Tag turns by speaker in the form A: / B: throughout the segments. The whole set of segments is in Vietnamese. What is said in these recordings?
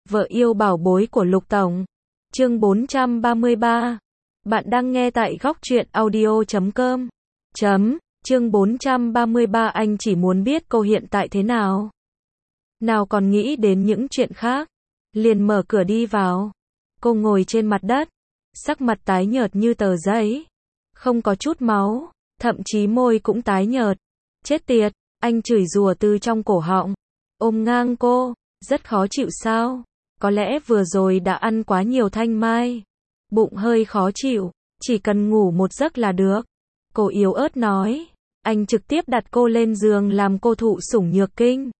A: Vợ yêu bảo bối của Lục Tổng. Chương 433. Bạn đang nghe tại góc truyện audio.com. Chương 433. Anh chỉ muốn biết cô hiện tại thế nào. Nào còn nghĩ đến những chuyện khác. Liền mở cửa đi vào. Cô ngồi trên mặt đất. Sắc mặt tái nhợt như tờ giấy. Không có chút máu. Thậm chí môi cũng tái nhợt. Chết tiệt, anh chửi rủa từ trong cổ họng. Ôm ngang cô. Rất khó chịu sao? Có lẽ vừa rồi đã ăn quá nhiều thanh mai. Bụng hơi khó chịu. Chỉ cần ngủ một giấc là được. Cô yếu ớt nói. Anh trực tiếp đặt cô lên giường làm cô thụ sủng nhược kinh.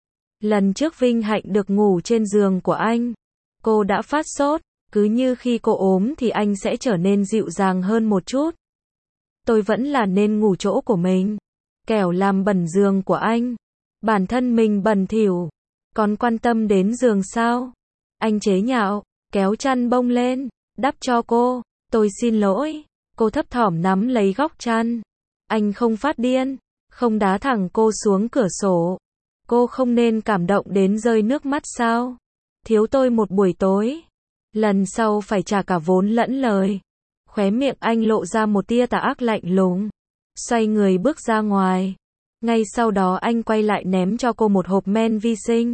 A: Lần trước Vinh Hạnh được ngủ trên giường của anh. Cô đã phát sốt. Cứ như khi cô ốm thì anh sẽ trở nên dịu dàng hơn một chút. Tôi vẫn là nên ngủ chỗ của mình. Kẻo làm bẩn giường của anh. Bản thân mình bẩn thỉu. Còn quan tâm đến giường sao? Anh chế nhạo, kéo chăn bông lên, đắp cho cô. Tôi xin lỗi. Cô thấp thỏm nắm lấy góc chăn. Anh không phát điên, không đá thẳng cô xuống cửa sổ. Cô không nên cảm động đến rơi nước mắt sao? Thiếu tôi một buổi tối. Lần sau phải trả cả vốn lẫn lời. Khóe miệng anh lộ ra một tia tà ác lạnh lùng. Xoay người bước ra ngoài. Ngay sau đó anh quay lại ném cho cô một hộp men vi sinh.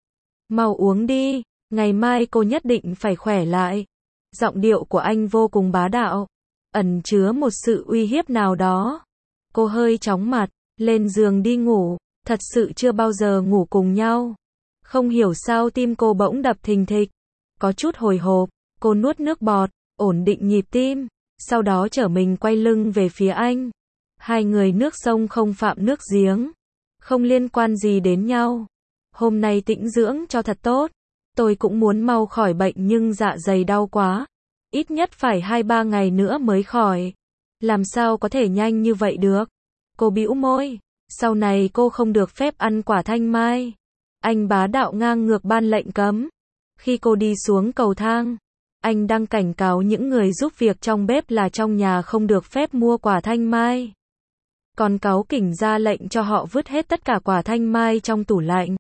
A: Mau uống đi, ngày mai cô nhất định phải khỏe lại. Giọng điệu của anh vô cùng bá đạo, ẩn chứa một sự uy hiếp nào đó. Cô hơi chóng mặt, lên giường đi ngủ, thật sự chưa bao giờ ngủ cùng nhau. Không hiểu sao tim cô bỗng đập thình thịch, có chút hồi hộp, cô nuốt nước bọt, ổn định nhịp tim, sau đó trở mình quay lưng về phía anh. Hai người nước sông không phạm nước giếng, không liên quan gì đến nhau. Hôm nay tĩnh dưỡng cho thật tốt. Tôi cũng muốn mau khỏi bệnh nhưng dạ dày đau quá. Ít nhất phải 2-3 ngày nữa mới khỏi. Làm sao có thể nhanh như vậy được? Cô bĩu môi. Sau này cô không được phép ăn quả thanh mai. Anh bá đạo ngang ngược ban lệnh cấm. Khi cô đi xuống cầu thang, anh đang cảnh cáo những người giúp việc trong bếp là trong nhà không được phép mua quả thanh mai. Còn cáu kỉnh ra lệnh cho họ vứt hết tất cả quả thanh mai trong tủ lạnh.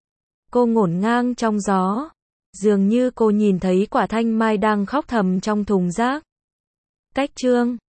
A: Cô ngổn ngang trong gió. Dường như cô nhìn thấy quả thanh mai đang khóc thầm trong thùng rác. Cách chương